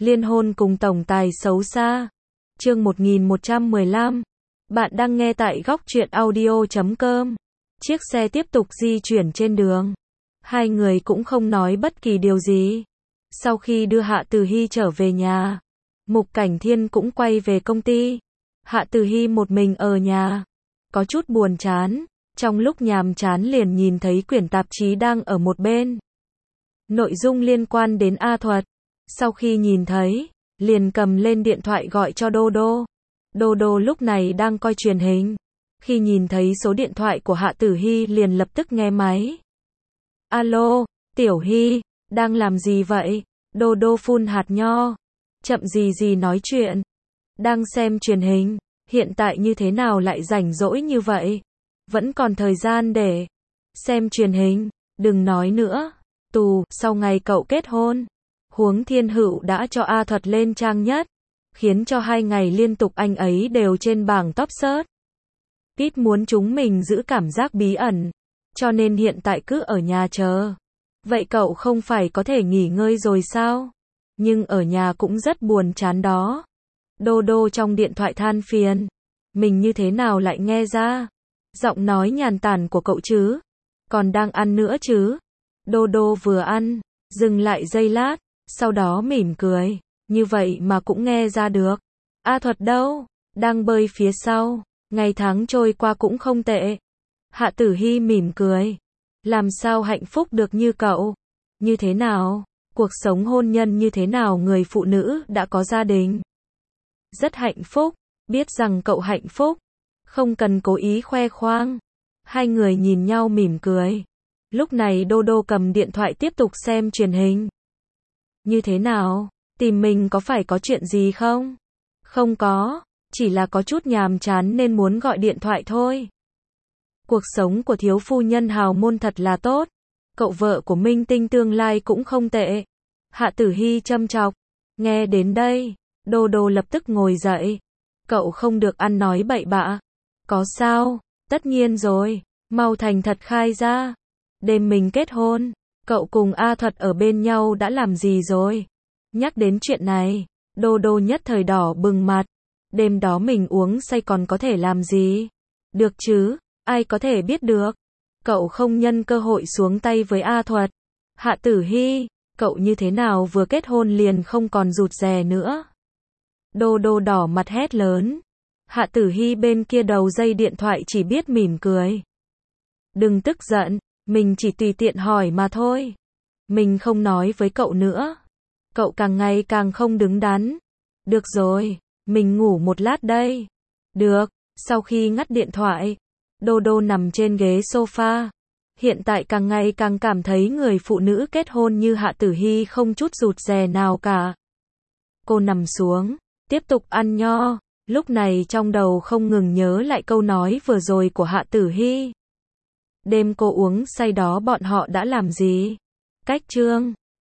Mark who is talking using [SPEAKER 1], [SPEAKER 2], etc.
[SPEAKER 1] Liên hôn cùng tổng tài xấu xa. Chương 1115. Bạn đang nghe tại góc truyện audio.com. Chiếc xe tiếp tục di chuyển trên đường. Hai người cũng không nói bất kỳ điều gì. Sau khi đưa Hạ Tử Hy trở về nhà, Mục Cảnh Thiên cũng quay về công ty. Hạ Tử Hy một mình ở nhà, có chút buồn chán. Trong lúc nhàm chán liền nhìn thấy quyển tạp chí đang ở một bên. Nội dung liên quan đến A Thuật. Sau khi nhìn thấy, liền cầm lên điện thoại gọi cho Đô Đô. Đô Đô lúc này đang coi truyền hình. Khi nhìn thấy số điện thoại của Hạ Tử Hy liền lập tức nghe máy. Alo, Tiểu Hy, đang làm gì vậy? Đô Đô phun hạt nho. Chậm gì nói chuyện. Đang xem truyền hình, hiện tại như thế nào lại rảnh rỗi như vậy? Vẫn còn thời gian để xem truyền hình, đừng nói nữa. Sau ngày cậu kết hôn, Huống Thiên Hữu đã cho A Thuật lên trang nhất, khiến cho 2 ngày liên tục anh ấy đều trên bảng top search. Pete muốn chúng mình giữ cảm giác bí ẩn, cho nên hiện tại cứ ở nhà chờ. Vậy cậu không phải có thể nghỉ ngơi rồi sao? Nhưng ở nhà cũng rất buồn chán đó. Đô Đô trong điện thoại than phiền. Mình như thế nào lại nghe ra giọng nói nhàn tản của cậu chứ? Còn đang ăn nữa chứ? Đô Đô vừa ăn, dừng lại giây lát, sau đó mỉm cười. Như vậy mà cũng nghe ra được. A Thuật đâu? Đang bơi phía sau. Ngày tháng trôi qua cũng không tệ. Hạ Tử Hy mỉm cười. Làm sao hạnh phúc được như cậu? Như thế nào? Cuộc sống hôn nhân như thế nào? Người phụ nữ đã có gia đình. Rất hạnh phúc. Biết rằng cậu hạnh phúc. Không cần cố ý khoe khoang. Hai người nhìn nhau mỉm cười. Lúc này Đô Đô cầm điện thoại tiếp tục xem truyền hình. Như thế nào? Tìm mình có phải có chuyện gì không? Không có, chỉ là có chút nhàm chán nên muốn gọi điện thoại thôi. Cuộc sống của thiếu phu nhân hào môn thật là tốt. Cậu vợ của minh tinh tương lai cũng không tệ. Hạ Tử Hy châm chọc. Nghe đến đây, Đô Đô lập tức ngồi dậy. Cậu không được ăn nói bậy bạ. Có sao? Tất nhiên rồi, mau thành thật khai ra. Đêm mình kết hôn, cậu cùng A Thuật ở bên nhau đã làm gì rồi? Nhắc đến chuyện này, Đô Đô nhất thời đỏ bừng mặt. Đêm đó mình uống say còn có thể làm gì? Được chứ, ai có thể biết được. Cậu không nhân cơ hội xuống tay với A Thuật. Hạ Tử Hy, cậu như thế nào vừa kết hôn liền không còn rụt rè nữa? Đô Đô đỏ mặt hét lớn. Hạ Tử Hy bên kia đầu dây điện thoại chỉ biết mỉm cười. Đừng tức giận, mình chỉ tùy tiện hỏi mà thôi. Mình không nói với cậu nữa. Cậu càng ngày càng không đứng đắn. Được rồi, mình ngủ một lát đây. Được, sau khi ngắt điện thoại, Đô Đô nằm trên ghế sofa. Hiện tại càng ngày càng cảm thấy người phụ nữ kết hôn như Hạ Tử Hy không chút rụt rè nào cả. Cô nằm xuống, tiếp tục ăn nho. Lúc này trong đầu không ngừng nhớ lại câu nói vừa rồi của Hạ Tử Hy. Đêm cô uống say đó bọn họ đã làm gì? Cách chương